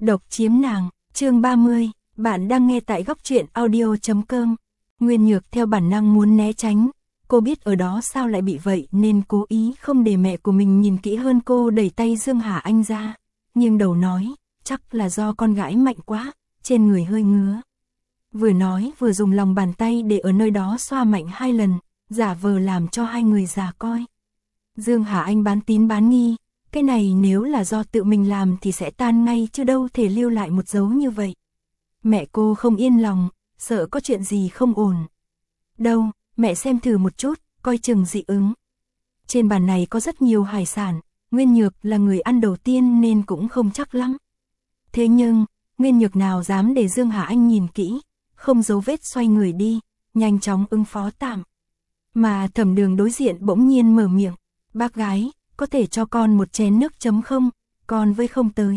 Độc chiếm nàng, chương 30, bạn đang nghe tại góc truyện audio.com. Nguyên Nhược theo bản năng muốn né tránh, cô biết ở đó sao lại bị vậy nên cố ý không để mẹ của mình nhìn kỹ hơn, cô đẩy tay Dương Hà Anh ra, nghiêng đầu nói, chắc là do con gái mạnh quá, trên người hơi ngứa. Vừa nói vừa dùng lòng bàn tay để ở nơi đó xoa mạnh 2 lần, giả vờ làm cho hai người già coi. Dương Hà Anh bán tín bán nghi, cái này nếu là do tự mình làm thì sẽ tan ngay chứ đâu thể lưu lại một dấu như vậy. Mẹ cô không yên lòng, sợ có chuyện gì không ổn. Đâu, mẹ xem thử một chút, coi chừng dị ứng. Trên bàn này có rất nhiều hải sản, Nguyên Nhược là người ăn đầu tiên nên cũng không chắc lắm. Thế nhưng, Nguyên Nhược nào dám để Dương Hà Anh nhìn kỹ, không giấu vết xoay người đi, nhanh chóng ứng phó tạm. Mà Thẩm Đường đối diện bỗng nhiên mở miệng, bác gái, có thể cho con một chén nước chấm không, con với không tới.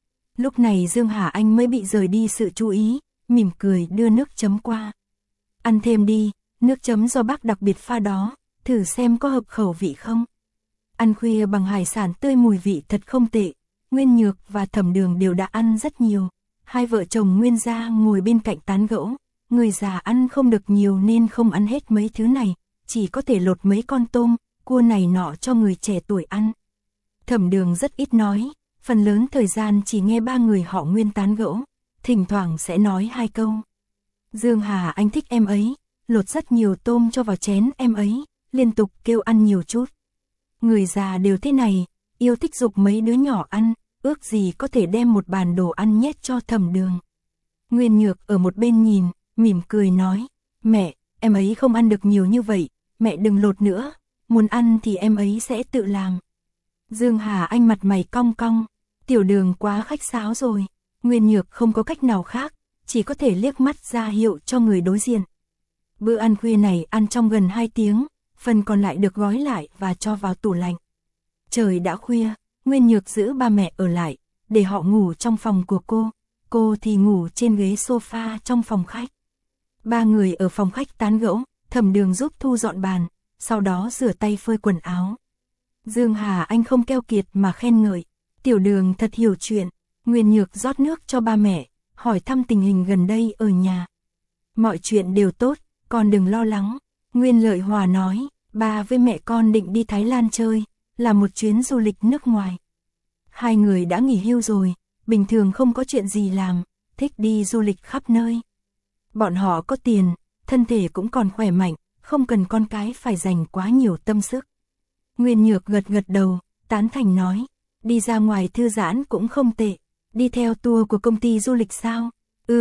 Lúc này Dương Hà Anh mới bị rời đi sự chú ý, mỉm cười đưa nước chấm qua. Ăn thêm đi, nước chấm do bác đặc biệt pha đó, thử xem có hợp khẩu vị không. Ăn khuya bằng hải sản tươi mùi vị thật không tệ, Nguyên Nhược và Thẩm Đường đều đã ăn rất nhiều. Hai vợ chồng Nguyên gia ngồi bên cạnh tán gẫu, người già ăn không được nhiều nên không ăn hết mấy thứ này, chỉ có thể lột mấy con tôm, cua này nọ cho người trẻ tuổi ăn. Thẩm Đường rất ít nói, phần lớn thời gian chỉ nghe ba người họ Nguyên tán gẫu, thỉnh thoảng sẽ nói 2 câu. Dương Hà Anh thích em ấy, lột rất nhiều tôm cho vào chén em ấy, liên tục kêu ăn nhiều chút. Người già đều thế này, yêu thích giục mấy đứa nhỏ ăn, ước gì có thể đem một bàn đồ ăn nhét cho Thẩm Đường. Nguyên Nhược ở một bên nhìn, mỉm cười nói, mẹ, em ấy không ăn được nhiều như vậy, mẹ đừng lột nữa, muốn ăn thì em ấy sẽ tự làm. Dương Hà Anh mặt mày cong cong, Tiểu Đường quá khách sáo rồi. Nguyên Nhược không có cách nào khác, chỉ có thể liếc mắt ra hiệu cho người đối diện. Bữa ăn khuya này ăn trong gần 2 tiếng, phần còn lại được gói lại và cho vào tủ lạnh. Trời đã khuya, Nguyên Nhược giữ ba mẹ ở lại, để họ ngủ trong phòng của cô thì ngủ trên ghế sofa trong phòng khách. Ba người ở phòng khách tán gẫu, Thẩm Đường giúp thu dọn bàn, sau đó rửa tay phơi quần áo. Dương Hà Anh không keo kiệt mà khen ngợi, Tiểu Đường thật hiểu chuyện. Nguyên Nhược rót nước cho ba mẹ, hỏi thăm tình hình gần đây ở nhà. Mọi chuyện đều tốt, con đừng lo lắng. Nguyên Lợi Hòa nói, ba với mẹ con định đi Thái Lan chơi, là một chuyến du lịch nước ngoài. Hai người đã nghỉ hưu rồi, bình thường không có chuyện gì làm, thích đi du lịch khắp nơi. Bọn họ có tiền, thân thể cũng còn khỏe mạnh, không cần con cái phải dành quá nhiều tâm sức. Nguyên Nhược gật gật đầu, tán thành nói, đi ra ngoài thư giãn cũng không tệ. Đi theo tour của công ty du lịch sao?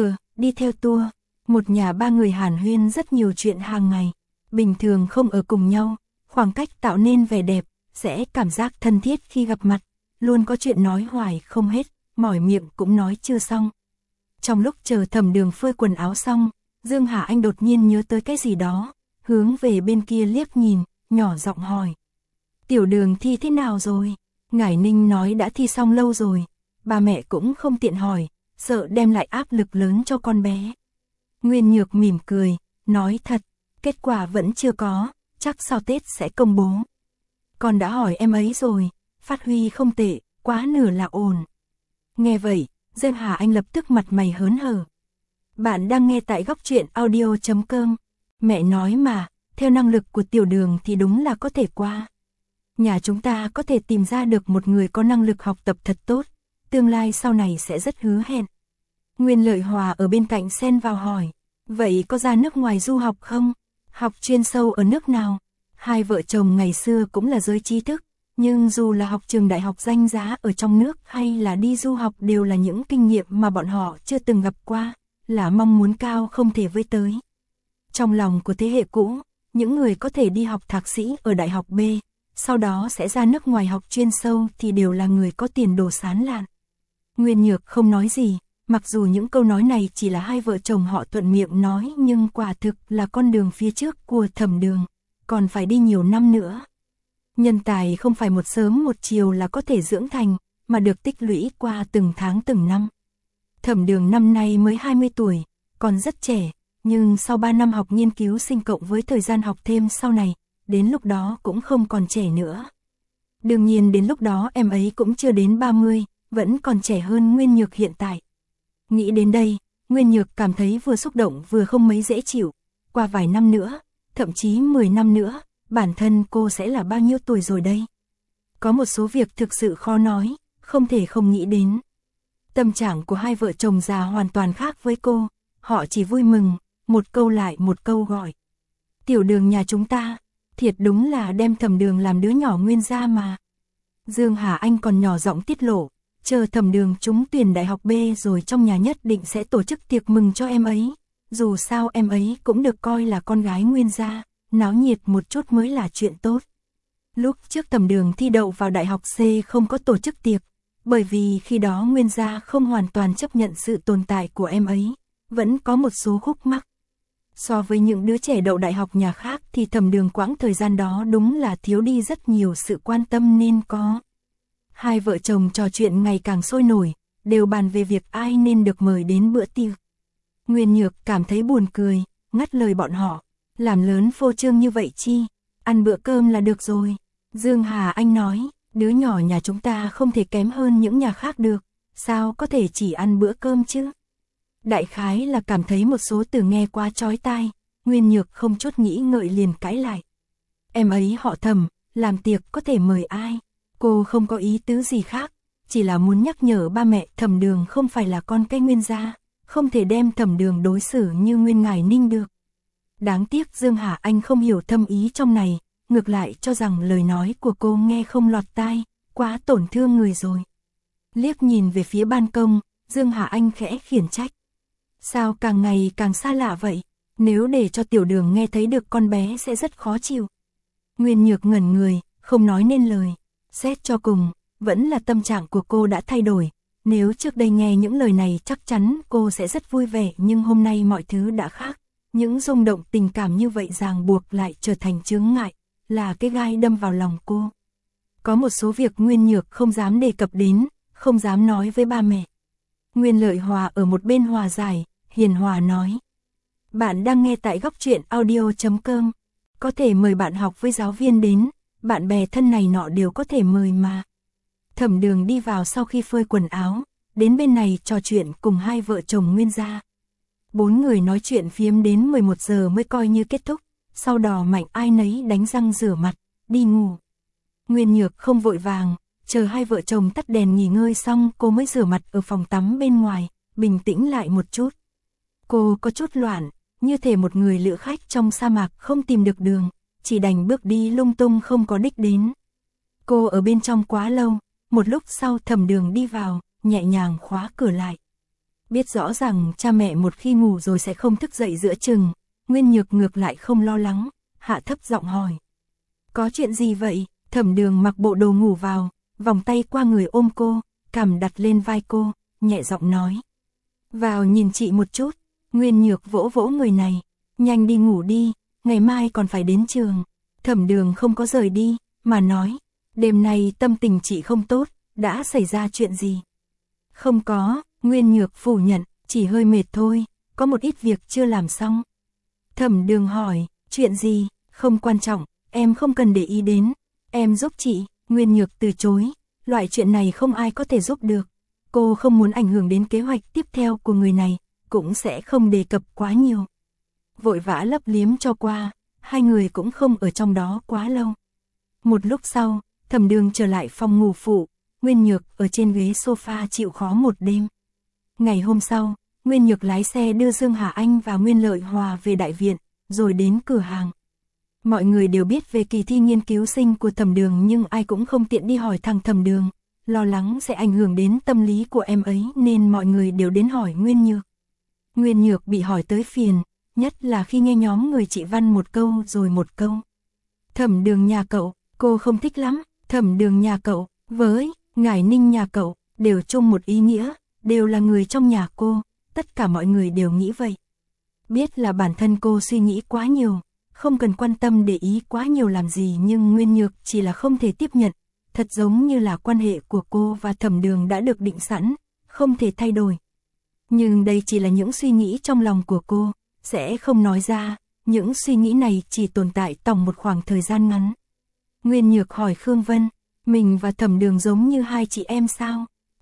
Đi theo tour. Một nhà ba người hàn huyên rất nhiều chuyện hàng ngày. Bình thường không ở cùng nhau, khoảng cách tạo nên vẻ đẹp, sẽ cảm giác thân thiết khi gặp mặt. Luôn có chuyện nói hoài không hết, mỏi miệng cũng nói chưa xong. Trong lúc chờ Thẩm Đường phơi quần áo xong, Dương Hà Anh đột nhiên nhớ tới cái gì đó, hướng về bên kia liếc nhìn, nhỏ giọng hỏi. Tiểu Đường thi thế nào rồi? Ngải Ninh nói đã thi xong lâu rồi. Ba mẹ cũng không tiện hỏi, sợ đem lại áp lực lớn cho con bé. Nguyên Nhược mỉm cười, nói thật, kết quả vẫn chưa có, chắc sau Tết sẽ công bố. Con đã hỏi em ấy rồi, phát huy không tệ, quá nửa là ổn. Nghe vậy, Dương Hà Anh lập tức mặt mày hớn hở. Bạn đang nghe tại góc truyện audio.com. Mẹ nói mà, theo năng lực của Tiểu Đường thì đúng là có thể qua. Nhà chúng ta có thể tìm ra được một người có năng lực học tập thật tốt, tương lai sau này sẽ rất hứa hẹn. Nguyên Lợi Hòa ở bên cạnh xen vào hỏi, vậy có ra nước ngoài du học không? Học chuyên sâu ở nước nào? Hai vợ chồng ngày xưa cũng là giới trí thức, nhưng dù là học trường đại học danh giá ở trong nước hay là đi du học đều là những kinh nghiệm mà bọn họ chưa từng gặp qua, là mong muốn cao không thể với tới. Trong lòng của thế hệ cũ, những người có thể đi học thạc sĩ ở đại học B, sau đó sẽ ra nước ngoài học chuyên sâu thì đều là người có tiền đồ sáng lạn. Nguyên Nhược không nói gì, mặc dù những câu nói này chỉ là hai vợ chồng họ thuận miệng nói nhưng quả thực là con đường phía trước của Thẩm Đường, còn phải đi nhiều năm nữa. Nhân tài không phải một sớm một chiều là có thể dưỡng thành, mà được tích lũy qua từng tháng từng năm. Thẩm Đường năm nay mới 20 tuổi, còn rất trẻ, nhưng sau 3 năm học nghiên cứu sinh cộng với thời gian học thêm sau này, đến lúc đó cũng không còn trẻ nữa. Đương nhiên đến lúc đó em ấy cũng chưa đến 30, vẫn còn trẻ hơn Nguyên Nhược hiện tại. Nghĩ đến đây, Nguyên Nhược cảm thấy vừa xúc động vừa không mấy dễ chịu. Qua vài năm nữa, thậm chí 10 năm nữa, bản thân cô sẽ là bao nhiêu tuổi rồi đây? Có một số việc thực sự khó nói, không thể không nghĩ đến. Tâm trạng của hai vợ chồng già hoàn toàn khác với cô, họ chỉ vui mừng, một câu lại một câu gọi. Tiểu Đường nhà chúng ta, thiệt đúng là đem Thẩm Đường làm đứa nhỏ Nguyên gia mà. Dương Hà Anh còn nhỏ giọng tiết lộ, chờ Thẩm Đường trúng tuyển đại học B rồi trong nhà nhất định sẽ tổ chức tiệc mừng cho em ấy. Dù sao em ấy cũng được coi là con gái Nguyên gia, náo nhiệt một chút mới là chuyện tốt. Lúc trước Thẩm Đường thi đậu vào đại học C không có tổ chức tiệc, bởi vì khi đó Nguyên gia không hoàn toàn chấp nhận sự tồn tại của em ấy, vẫn có một số khúc mắc. So với những đứa trẻ đậu đại học nhà khác thì Thẩm Đường quãng thời gian đó đúng là thiếu đi rất nhiều sự quan tâm nên có. Hai vợ chồng trò chuyện ngày càng sôi nổi, đều bàn về việc ai nên được mời đến bữa tiệc. Nguyên Nhược cảm thấy buồn cười, ngắt lời bọn họ, làm lớn phô trương như vậy chi, ăn bữa cơm là được rồi. Dương Hà Anh nói, đứa nhỏ nhà chúng ta không thể kém hơn những nhà khác được, sao có thể chỉ ăn bữa cơm chứ? Đại khái là cảm thấy một số từ nghe quá chói tai, Nguyên Nhược không chút nghĩ ngợi liền cãi lại. Em ấy họ Thẩm, làm tiệc có thể mời ai? Cô không có ý tứ gì khác, chỉ là muốn nhắc nhở ba mẹ Thẩm Đường không phải là con cái Nguyên gia, không thể đem Thẩm Đường đối xử như Nguyên Ngải Ninh được. Đáng tiếc Dương Hà Anh không hiểu thâm ý trong này, ngược lại cho rằng lời nói của cô nghe không lọt tai, quá tổn thương người rồi. Liếc nhìn về phía ban công, Dương Hà Anh khẽ khiển trách. Sao càng ngày càng xa lạ vậy? Nếu để cho Tiểu Đường nghe thấy được con bé sẽ rất khó chịu. Nguyên Nhược ngẩn người, không nói nên lời. Xét cho cùng, vẫn là tâm trạng của cô đã thay đổi. Nếu trước đây nghe những lời này chắc chắn cô sẽ rất vui vẻ, nhưng hôm nay mọi thứ đã khác. Những rung động tình cảm như vậy ràng buộc lại trở thành chướng ngại, là cái gai đâm vào lòng cô. Có một số việc Nguyên Nhược không dám đề cập đến, không dám nói với ba mẹ. Nguyên Lợi Hòa ở một bên hòa giải, hiền hòa nói. Bạn đang nghe tại góc truyện audio.com. Có thể mời bạn học với giáo viên đến, bạn bè thân này nọ đều có thể mời mà. Thẩm Đường đi vào sau khi phơi quần áo, đến bên này trò chuyện cùng hai vợ chồng Nguyên gia. 4 người nói chuyện phiếm đến 11 giờ mới coi như kết thúc, sau đó mạnh ai nấy đánh răng rửa mặt, đi ngủ. Nguyên Nhược không vội vàng, chờ hai vợ chồng tắt đèn nghỉ ngơi xong cô mới rửa mặt ở phòng tắm bên ngoài, bình tĩnh lại một chút. Cô có chút loạn, như thể một người lữ khách trong sa mạc không tìm được đường, chỉ đành bước đi lung tung không có đích đến. Cô ở bên trong quá lâu, một lúc sau Thẩm Đường đi vào, nhẹ nhàng khóa cửa lại. Biết rõ rằng cha mẹ một khi ngủ rồi sẽ không thức dậy giữa chừng, Nguyên Nhược ngược lại không lo lắng, hạ thấp giọng hỏi. Có chuyện gì vậy? Thẩm Đường mặc bộ đồ ngủ vào, vòng tay qua người ôm cô, cằm đặt lên vai cô, nhẹ giọng nói. Vào nhìn chị một chút. Nguyên Nhược vỗ vỗ người này, nhanh đi ngủ đi, ngày mai còn phải đến trường. Thẩm Đường không có rời đi, mà nói, đêm nay tâm tình chị không tốt, đã xảy ra chuyện gì? Không có, Nguyên Nhược phủ nhận, chỉ hơi mệt thôi, có một ít việc chưa làm xong. Thẩm Đường hỏi, chuyện gì? Không quan trọng, em không cần để ý đến, em giúp chị. Nguyên Nhược từ chối, loại chuyện này không ai có thể giúp được. Cô không muốn ảnh hưởng đến kế hoạch tiếp theo của người này, cũng sẽ không đề cập quá nhiều. Vội vã lấp liếm cho qua, hai người cũng không ở trong đó quá lâu. Một lúc sau, Thẩm Đường trở lại phòng ngủ phụ, Nguyên Nhược ở trên ghế sofa chịu khó một đêm. Ngày hôm sau, Nguyên Nhược lái xe đưa Dương Hà Anh và Nguyên Lợi Hòa về đại viện, rồi đến cửa hàng. Mọi người đều biết về kỳ thi nghiên cứu sinh của Thẩm Đường nhưng ai cũng không tiện đi hỏi thằng Thẩm Đường, lo lắng sẽ ảnh hưởng đến tâm lý của em ấy nên mọi người đều đến hỏi Nguyên Nhược. Nguyên Nhược bị hỏi tới phiền, nhất là khi nghe nhóm người chị Văn một câu rồi một câu. Thẩm Đường nhà cậu, cô không thích lắm, Thẩm Đường nhà cậu, với Ngải Ninh nhà cậu, đều chung một ý nghĩa, đều là người trong nhà cô, tất cả mọi người đều nghĩ vậy. Biết là bản thân cô suy nghĩ quá nhiều, không cần quan tâm để ý quá nhiều làm gì nhưng Nguyên Nhược chỉ là không thể tiếp nhận, thật giống như là quan hệ của cô và Thẩm Đường đã được định sẵn, không thể thay đổi. Nhưng đây chỉ là những suy nghĩ trong lòng của cô, sẽ không nói ra, những suy nghĩ này chỉ tồn tại trong một khoảng thời gian ngắn. Nguyên Nhược hỏi Khương Vân, mình và Thẩm Đường giống như hai chị em sao?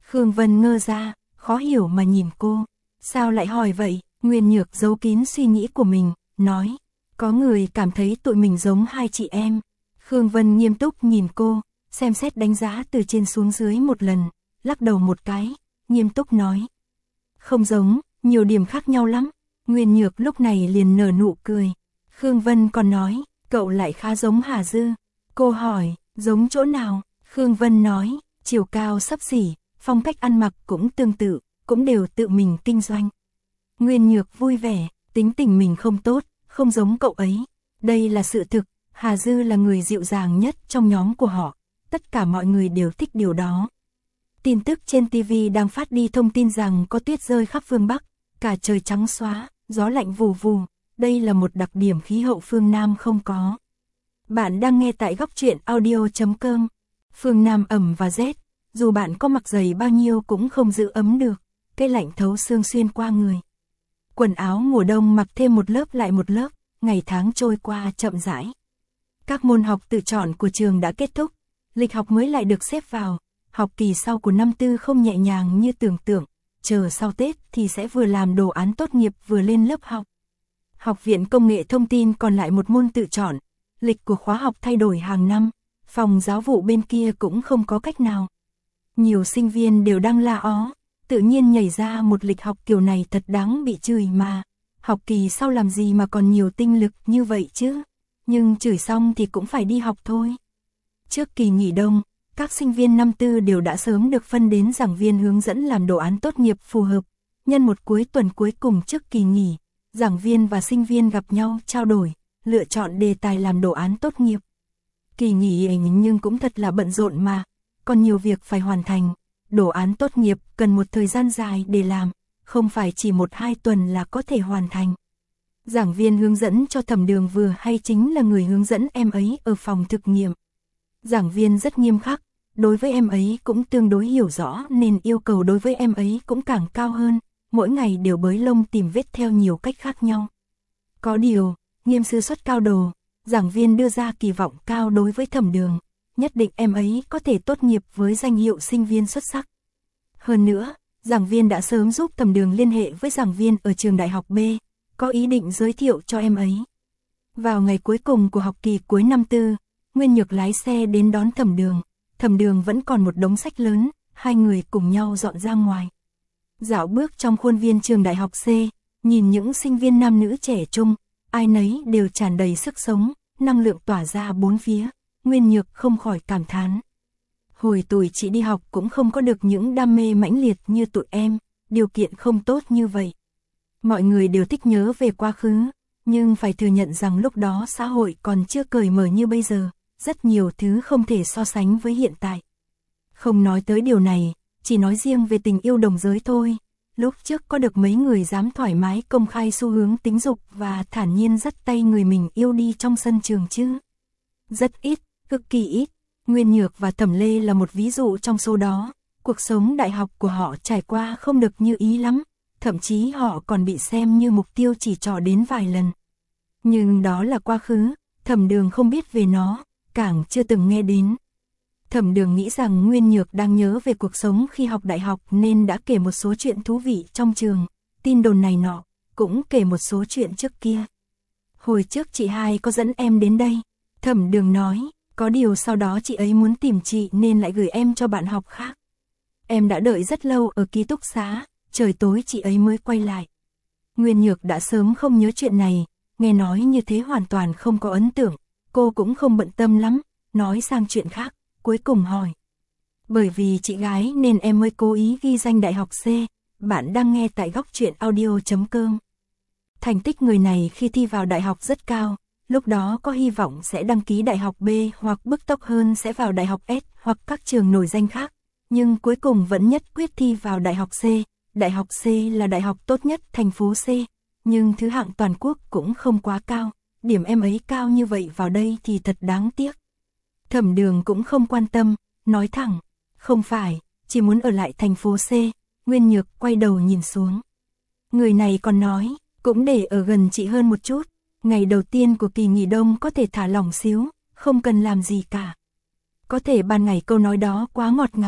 Khương Vân ngơ ra, khó hiểu mà nhìn cô. Sao lại hỏi vậy? Nguyên Nhược giấu kín suy nghĩ của mình, nói. Có người cảm thấy tụi mình giống hai chị em. Khương Vân nghiêm túc nhìn cô, xem xét đánh giá từ trên xuống dưới một lần, lắc đầu một cái, nghiêm túc nói. Không giống, nhiều điểm khác nhau lắm. Nguyên Nhược lúc này liền nở nụ cười. Khương Vân còn nói, cậu lại khá giống Hà Dư. Cô hỏi, giống chỗ nào? Khương Vân nói, chiều cao xấp xỉ, phong cách ăn mặc cũng tương tự, cũng đều tự mình kinh doanh. Nguyên Nhược vui vẻ, tính tình mình không tốt, không giống cậu ấy. Đây là sự thực, Hà Dư là người dịu dàng nhất trong nhóm của họ. Tất cả mọi người đều thích điều đó. Tin tức trên TV đang phát đi thông tin rằng có tuyết rơi khắp phương Bắc, cả trời trắng xóa, gió lạnh vù vù. Đây là một đặc điểm khí hậu phương Nam không có. Bạn đang nghe tại góc truyện audio.com. Phương Nam ẩm và rét, dù bạn có mặc giày bao nhiêu cũng không giữ ấm được, cái lạnh thấu xương xuyên qua người. Quần áo mùa đông mặc thêm một lớp lại một lớp, ngày tháng trôi qua chậm rãi. Các môn học tự chọn của trường đã kết thúc, lịch học mới lại được xếp vào. Học kỳ sau của năm tư không nhẹ nhàng như tưởng tượng, chờ sau Tết thì sẽ vừa làm đồ án tốt nghiệp vừa lên lớp học. Học viện Công nghệ Thông tin còn lại một môn tự chọn, lịch của khóa học thay đổi hàng năm, phòng giáo vụ bên kia cũng không có cách nào. Nhiều sinh viên đều đang la ó, tự nhiên nhảy ra một lịch học kiểu này thật đáng bị chửi mà. Học kỳ sau làm gì mà còn nhiều tinh lực như vậy chứ, nhưng chửi xong thì cũng phải đi học thôi. Trước kỳ nghỉ đông, các sinh viên năm tư đều đã sớm được phân đến giảng viên hướng dẫn làm đồ án tốt nghiệp phù hợp. Nhân một cuối tuần cuối cùng trước kỳ nghỉ, giảng viên và sinh viên gặp nhau trao đổi, lựa chọn đề tài làm đồ án tốt nghiệp. Kỳ nghỉ nhưng cũng thật là bận rộn mà, còn nhiều việc phải hoàn thành. Đồ án tốt nghiệp cần một thời gian dài để làm, không phải chỉ 1-2 tuần là có thể hoàn thành. Giảng viên hướng dẫn cho Thẩm Đường vừa hay chính là người hướng dẫn em ấy ở phòng thực nghiệm. Giảng viên rất nghiêm khắc, đối với em ấy cũng tương đối hiểu rõ nên yêu cầu đối với em ấy cũng càng cao hơn, mỗi ngày đều bới lông tìm vết theo nhiều cách khác nhau. Có điều, nghiêm sư suất cao đồ, giảng viên đưa ra kỳ vọng cao đối với Thẩm Đường, nhất định em ấy có thể tốt nghiệp với danh hiệu sinh viên xuất sắc. Hơn nữa, giảng viên đã sớm giúp Thẩm Đường liên hệ với giảng viên ở trường đại học B, có ý định giới thiệu cho em ấy. Vào ngày cuối cùng của học kỳ cuối năm tư, Nguyên Nhược lái xe đến đón Thẩm Đường. Thẩm Đường vẫn còn một đống sách lớn, hai người cùng nhau dọn ra ngoài. Dạo bước trong khuôn viên trường đại học C, nhìn những sinh viên nam nữ trẻ trung, ai nấy đều tràn đầy sức sống, năng lượng tỏa ra bốn phía. Nguyên Nhược không khỏi cảm thán. Hồi tuổi chị đi học cũng không có được những đam mê mãnh liệt như tụi em, điều kiện không tốt như vậy. Mọi người đều thích nhớ về quá khứ, nhưng phải thừa nhận rằng lúc đó xã hội còn chưa cởi mở như bây giờ, rất nhiều thứ không thể so sánh với hiện tại. Không nói tới điều này, chỉ nói riêng về tình yêu đồng giới thôi. Lúc trước có được mấy người dám thoải mái công khai xu hướng tính dục và thản nhiên dắt tay người mình yêu đi trong sân trường chứ? Rất ít, cực kỳ ít. Nguyên Nhược và Thẩm Lê là một ví dụ trong số đó. Cuộc sống đại học của họ trải qua không được như ý lắm, thậm chí họ còn bị xem như mục tiêu chỉ trỏ đến vài lần. Nhưng đó là quá khứ, Thẩm Đường không biết về nó, càng chưa từng nghe đến. Thẩm Đường nghĩ rằng Nguyên Nhược đang nhớ về cuộc sống khi học đại học nên đã kể một số chuyện thú vị trong trường, tin đồn này nọ, cũng kể một số chuyện trước kia. Hồi trước chị hai có dẫn em đến đây, Thẩm Đường nói, có điều sau đó chị ấy muốn tìm chị nên lại gửi em cho bạn học khác. Em đã đợi rất lâu ở ký túc xá, trời tối chị ấy mới quay lại. Nguyên Nhược đã sớm không nhớ chuyện này, nghe nói như thế hoàn toàn không có ấn tượng, cô cũng không bận tâm lắm, nói sang chuyện khác, cuối cùng hỏi. Bởi vì chị gái nên em mới cố ý ghi danh đại học C, bạn đang nghe tại góc truyện audio.com. Thành tích người này khi thi vào đại học rất cao, lúc đó có hy vọng sẽ đăng ký đại học B hoặc bứt tốc hơn sẽ vào đại học S hoặc các trường nổi danh khác, nhưng cuối cùng vẫn nhất quyết thi vào đại học C. Đại học C là đại học tốt nhất thành phố C, nhưng thứ hạng toàn quốc cũng không quá cao, điểm em ấy cao như vậy vào đây thì thật đáng tiếc. Thẩm Đường cũng không quan tâm, nói thẳng, không phải, chỉ muốn ở lại thành phố C. Nguyên Nhược quay đầu nhìn xuống. Người này còn nói, cũng để ở gần chị hơn một chút, ngày đầu tiên của kỳ nghỉ đông có thể thả lỏng xíu, không cần làm gì cả. Có thể ban ngày câu nói đó quá ngọt ngào,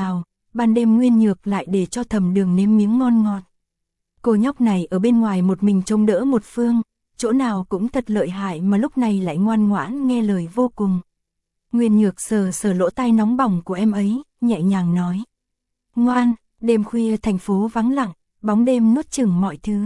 ban đêm Nguyên Nhược lại để cho Thẩm Đường nếm miếng ngon ngọt. Cô nhóc này ở bên ngoài một mình trông đỡ một phương, chỗ nào cũng thật lợi hại mà lúc này lại ngoan ngoãn nghe lời vô cùng. Nguyên Nhược sờ sờ lỗ tai nóng bỏng của em ấy, nhẹ nhàng nói. Ngoan, đêm khuya thành phố vắng lặng, bóng đêm nuốt chửng mọi thứ.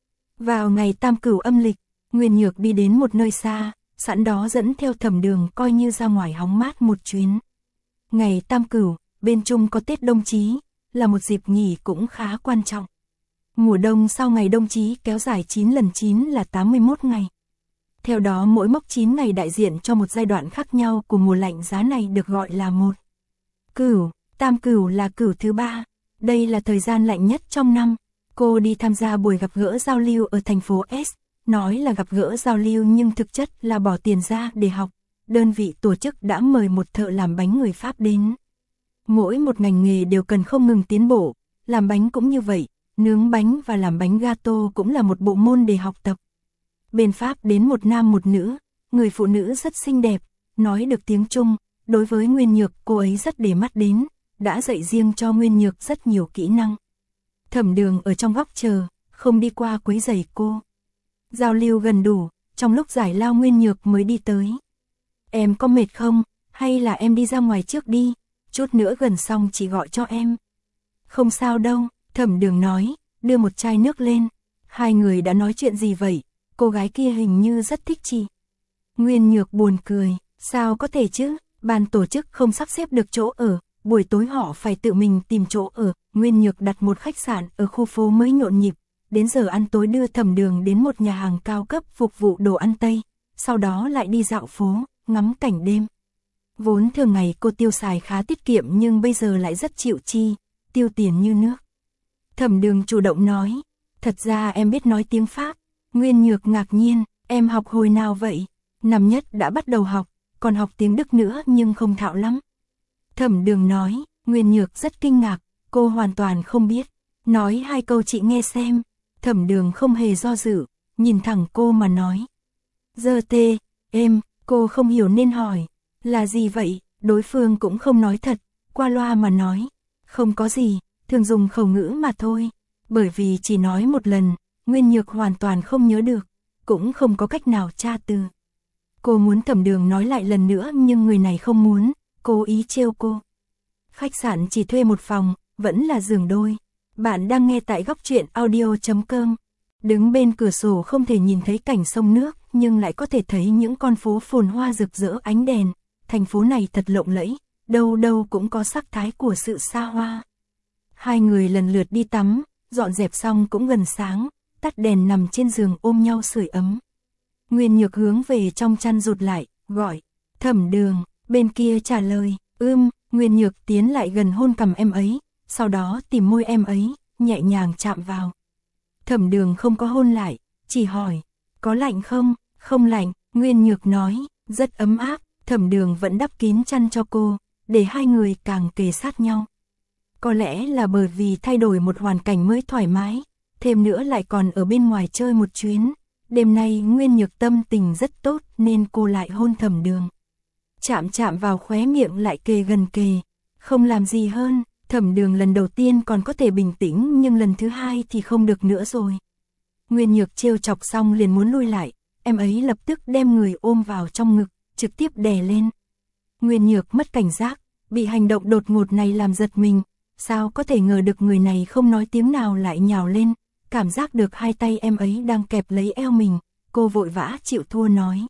Vào ngày Tam Cửu âm lịch, Nguyên Nhược đi đến một nơi xa, sẵn đó dẫn theo Thẩm Đường coi như ra ngoài hóng mát một chuyến. Ngày Tam Cửu, bên Trung có Tết Đông Chí, là một dịp nghỉ cũng khá quan trọng. Mùa đông sau ngày Đông Chí kéo dài 9 lần 9 là 81 ngày. Theo đó mỗi mốc 9 ngày đại diện cho một giai đoạn khác nhau của mùa lạnh giá này được gọi là một cửu. Tam Cửu là cửu thứ 3. Đây là thời gian lạnh nhất trong năm. Cô đi tham gia buổi gặp gỡ giao lưu ở thành phố S. Nói là gặp gỡ giao lưu nhưng thực chất là bỏ tiền ra để học. Đơn vị tổ chức đã mời một thợ làm bánh người Pháp đến. Mỗi một ngành nghề đều cần không ngừng tiến bộ. Làm bánh cũng như vậy. Nướng bánh và làm bánh gato cũng là một bộ môn để học tập. Bên Pháp đến một nam một nữ, người phụ nữ rất xinh đẹp, nói được tiếng Trung, đối với Nguyên Nhược cô ấy rất để mắt đến, đã dạy riêng cho Nguyên Nhược rất nhiều kỹ năng. Thẩm Đường ở trong góc chờ, không đi qua quấy rầy cô. Giao lưu gần đủ, trong lúc giải lao Nguyên Nhược mới đi tới. Em có mệt không, hay là em đi ra ngoài trước đi, chút nữa gần xong chị gọi cho em. Không sao đâu, Thẩm Đường nói, đưa một chai nước lên. Hai người đã nói chuyện gì vậy? Cô gái kia hình như rất thích chị. Nguyên Nhược buồn cười, sao có thể chứ, ban tổ chức không sắp xếp được chỗ ở, buổi tối họ phải tự mình tìm chỗ ở. Nguyên Nhược đặt một khách sạn ở khu phố mới nhộn nhịp, đến giờ ăn tối đưa Thẩm Đường đến một nhà hàng cao cấp phục vụ đồ ăn Tây, sau đó lại đi dạo phố, ngắm cảnh đêm. Vốn thường ngày cô tiêu xài khá tiết kiệm nhưng bây giờ lại rất chịu chi, tiêu tiền như nước. Thẩm Đường chủ động nói, thật ra em biết nói tiếng Pháp. Nguyên Nhược ngạc nhiên, em học hồi nào vậy? Năm nhất đã bắt đầu học, còn học tiếng Đức nữa nhưng không thạo lắm. Thẩm Đường nói, Nguyên Nhược rất kinh ngạc, cô hoàn toàn không biết. Nói hai câu chị nghe xem. Thẩm Đường không hề do dự, nhìn thẳng cô mà nói. Giờ tê, em, cô không hiểu nên hỏi. Là gì vậy? Đối phương cũng không nói thật, qua loa mà nói. Không có gì, thường dùng khẩu ngữ mà thôi. Bởi vì chỉ nói một lần, Nguyên Nhược hoàn toàn không nhớ được, cũng không có cách nào tra từ. Cô muốn Thẩm Đường nói lại lần nữa nhưng người này không muốn, cố ý trêu cô. Khách sạn chỉ thuê một phòng, vẫn là giường đôi. Bạn đang nghe tại góc truyện audio.com. Đứng bên cửa sổ không thể nhìn thấy cảnh sông nước, nhưng lại có thể thấy những con phố phồn hoa rực rỡ ánh đèn. Thành phố này thật lộng lẫy, đâu đâu cũng có sắc thái của sự xa hoa. Hai người lần lượt đi tắm, dọn dẹp xong cũng gần sáng, tắt đèn nằm trên giường ôm nhau sưởi ấm. Nguyên Nhược hướng về trong chăn rụt lại, gọi, Thẩm Đường, bên kia trả lời, Nguyên Nhược tiến lại gần hôn cằm em ấy, sau đó tìm môi em ấy, nhẹ nhàng chạm vào. Thẩm Đường không có hôn lại, chỉ hỏi, có lạnh không? Không lạnh, Nguyên Nhược nói, rất ấm áp. Thẩm Đường vẫn đắp kín chăn cho cô, để hai người càng kề sát nhau. Có lẽ là bởi vì thay đổi một hoàn cảnh mới thoải mái, thêm nữa lại còn ở bên ngoài chơi một chuyến. Đêm nay Nguyên Nhược tâm tình rất tốt nên cô lại hôn Thẩm Đường. Chạm chạm vào khóe miệng lại kề gần kề, không làm gì hơn. Thẩm Đường lần đầu tiên còn có thể bình tĩnh nhưng lần thứ hai thì không được nữa rồi. Nguyên Nhược trêu chọc xong liền muốn lui lại, em ấy lập tức đem người ôm vào trong ngực, trực tiếp đè lên. Nguyên Nhược mất cảnh giác, bị hành động đột ngột này làm giật mình, sao có thể ngờ được người này không nói tiếng nào lại nhào lên, cảm giác được hai tay em ấy đang kẹp lấy eo mình, cô vội vã chịu thua nói.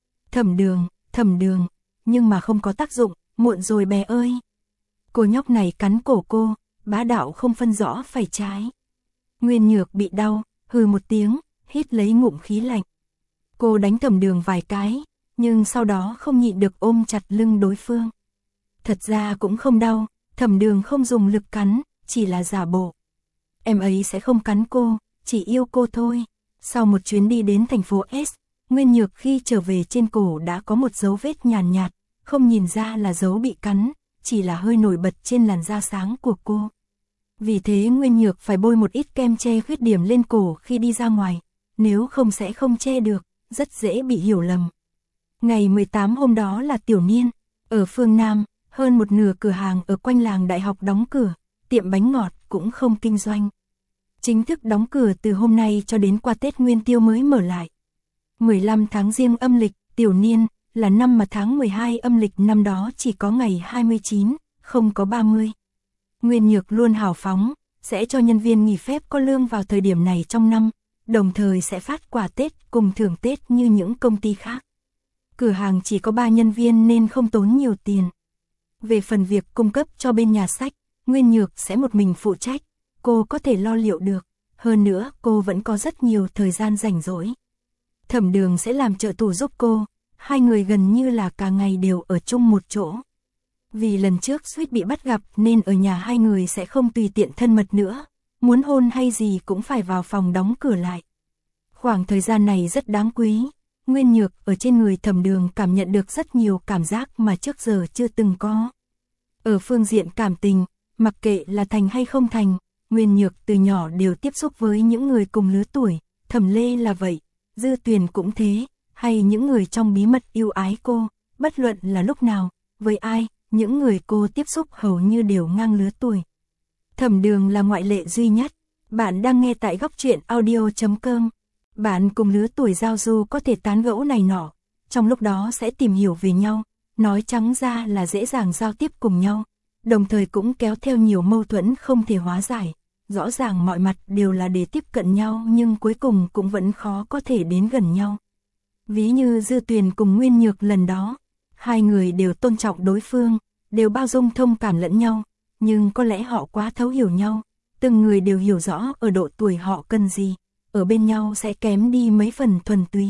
Thẩm Đường, nhưng mà không có tác dụng, muộn rồi bé ơi. Cô nhóc này cắn cổ cô, bá đạo không phân rõ phải trái. Nguyên Nhược bị đau, hừ một tiếng, hít lấy ngụm khí lạnh. Cô đánh Thẩm Đường vài cái, nhưng sau đó không nhịn được ôm chặt lưng đối phương. Thật ra cũng không đau, Thẩm Đường không dùng lực cắn, chỉ là giả bộ. Em ấy sẽ không cắn cô, chỉ yêu cô thôi. Sau một chuyến đi đến thành phố S, Nguyên Nhược khi trở về trên cổ đã có một dấu vết nhàn nhạt, không nhìn ra là dấu bị cắn, chỉ là hơi nổi bật trên làn da sáng của cô. Vì thế Nguyên Nhược phải bôi một ít kem che khuyết điểm lên cổ khi đi ra ngoài, nếu không sẽ không che được, rất dễ bị hiểu lầm. Ngày 18 hôm đó là tiểu niên, ở phương Nam, hơn một nửa cửa hàng ở quanh làng đại học đóng cửa, tiệm bánh ngọt cũng không kinh doanh. Chính thức đóng cửa từ hôm nay cho đến qua Tết Nguyên Tiêu mới mở lại. 15 tháng Giêng âm lịch, tiểu niên, là năm mà tháng 12 âm lịch năm đó chỉ có ngày 29, không có 30. Nguyên Nhược luôn hào phóng, sẽ cho nhân viên nghỉ phép có lương vào thời điểm này trong năm, đồng thời sẽ phát quà Tết cùng thưởng Tết như những công ty khác. Cửa hàng chỉ có 3 nhân viên nên không tốn nhiều tiền. Về phần việc cung cấp cho bên nhà sách, Nguyên Nhược sẽ một mình phụ trách, cô có thể lo liệu được, hơn nữa cô vẫn có rất nhiều thời gian rảnh rỗi. Thẩm Đường sẽ làm trợ thủ giúp cô, hai người gần như là cả ngày đều ở chung một chỗ. Vì lần trước suýt bị bắt gặp nên ở nhà hai người sẽ không tùy tiện thân mật nữa, muốn hôn hay gì cũng phải vào phòng đóng cửa lại. Khoảng thời gian này rất đáng quý, Nguyên Nhược ở trên người Thẩm Đường cảm nhận được rất nhiều cảm giác mà trước giờ chưa từng có. Ở phương diện cảm tình, mặc kệ là thành hay không thành, Nguyên Nhược từ nhỏ đều tiếp xúc với những người cùng lứa tuổi, Thẩm Lê là vậy, Dư Tuyền cũng thế, hay những người trong bí mật yêu ái cô, bất luận là lúc nào, với ai, những người cô tiếp xúc hầu như đều ngang lứa tuổi. Thẩm Đường là ngoại lệ duy nhất. Bạn đang nghe tại góc truyện audio.com. Bạn cùng lứa tuổi giao du có thể tán gẫu này nọ, trong lúc đó sẽ tìm hiểu về nhau, nói trắng ra là dễ dàng giao tiếp cùng nhau, đồng thời cũng kéo theo nhiều mâu thuẫn không thể hóa giải. Rõ ràng mọi mặt đều là để tiếp cận nhau nhưng cuối cùng cũng vẫn khó có thể đến gần nhau. Ví như Dư Tuyền cùng Nguyên Nhược lần đó, hai người đều tôn trọng đối phương, đều bao dung thông cảm lẫn nhau, nhưng có lẽ họ quá thấu hiểu nhau, từng người đều hiểu rõ ở độ tuổi họ cần gì, ở bên nhau sẽ kém đi mấy phần thuần túy.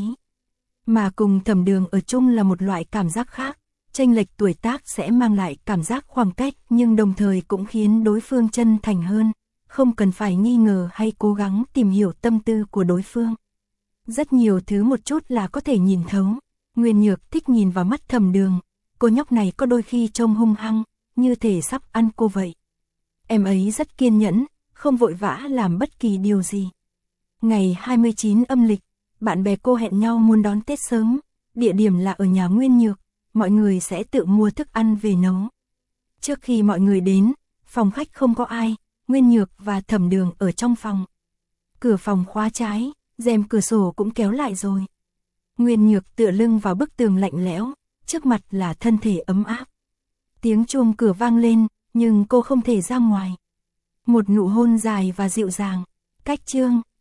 Mà cùng Thẩm Đường ở chung là một loại cảm giác khác, chênh lệch tuổi tác sẽ mang lại cảm giác khoảng cách nhưng đồng thời cũng khiến đối phương chân thành hơn, không cần phải nghi ngờ hay cố gắng tìm hiểu tâm tư của đối phương. Rất nhiều thứ một chút là có thể nhìn thấu. Nguyên Nhược thích nhìn vào mắt Thẩm Đường, cô nhóc này có đôi khi trông hung hăng, như thể sắp ăn cô vậy. Em ấy rất kiên nhẫn, không vội vã làm bất kỳ điều gì. Ngày 29 âm lịch, bạn bè cô hẹn nhau muốn đón Tết sớm, địa điểm là ở nhà Nguyên Nhược, mọi người sẽ tự mua thức ăn về nấu. Trước khi mọi người đến, phòng khách không có ai, Nguyên Nhược và Thẩm Đường ở trong phòng. Cửa phòng khóa trái, rèm cửa sổ cũng kéo lại rồi. Nguyên Nhược tựa lưng vào bức tường lạnh lẽo, trước mặt là thân thể ấm áp. Tiếng chuông cửa vang lên, nhưng cô không thể ra ngoài. Một nụ hôn dài và dịu dàng, cách chương.